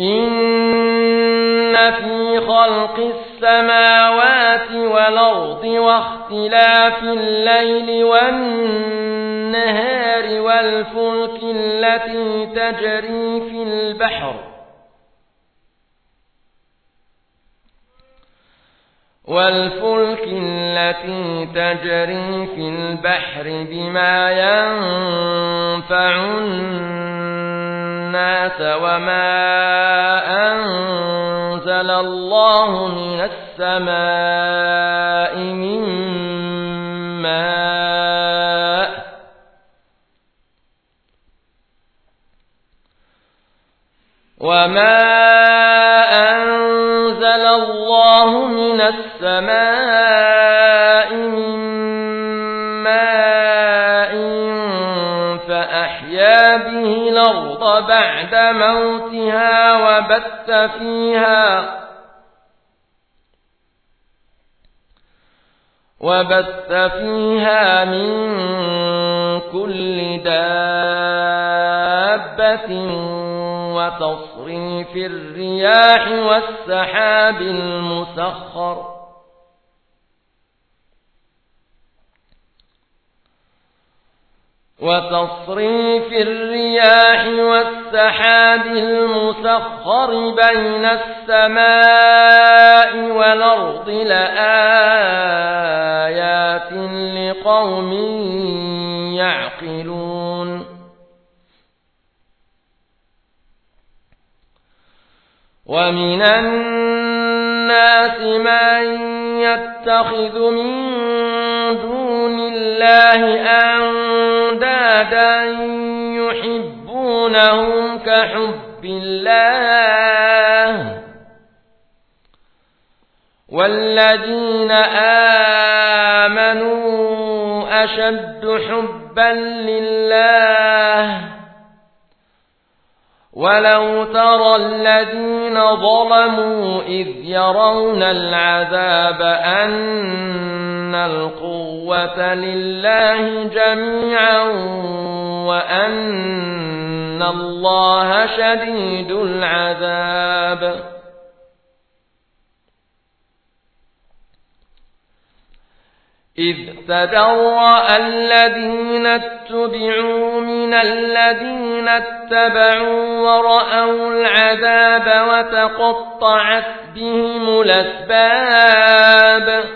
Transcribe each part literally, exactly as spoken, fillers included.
إن في خلق السماوات والأرض واختلاف الليل والنهار والفلك التي تجري في البحر والفلك التي تجري في البحر بما ينفع الناس وما أنزل الله من السماء من ماء وما أنزل الله من السماء من ماء فأحيا به الأرض بعد موتها وبث فيها وبث فيها من كل دابة وتصريف الرياح والسحاب المسخر وتصريف الرياح والسحاب المسخر بين السماء والأرض لآيات لقوم يعقلون ومن الناس من يتخذ من دون الله أندادا يحبونهم كحب الله والذين آمنوا أشد حبا لله ولو ترى الذين ظلموا إذ يرون العذاب أن القوة لله جميعا وأن الله شديد العذاب إذ تبرأ الذين اتبعوا من الذين اتبعوا ورأوا العذاب وتقطعت بهم الأسباب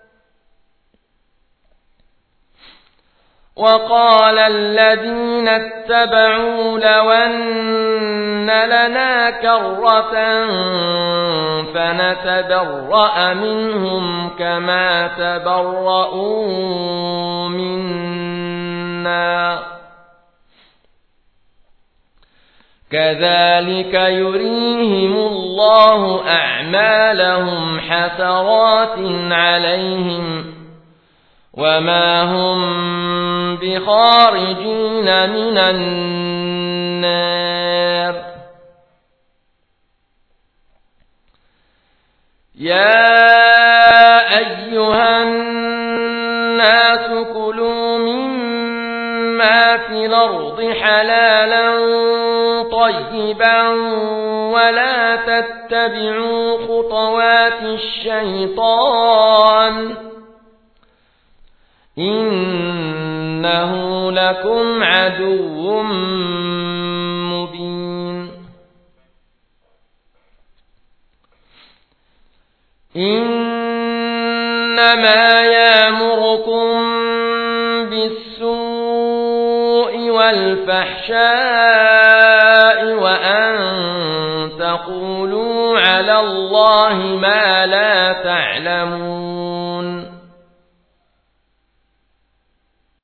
وقال الذين اتبعوا لو أن لنا كرة فنتبرأ منهم كما تبرؤوا منا كذلك يريهم الله أعمالهم حسرات عليهم وما هم بخارجين من النار يا أيها الناس كلوا مما في الأرض حلالا طيبا ولا تتبعوا خطوات الشيطان إنه لكم عدو مبين إنما يأمركم بالسوء والفحشاء وأن تقولوا على الله ما لا تعلمون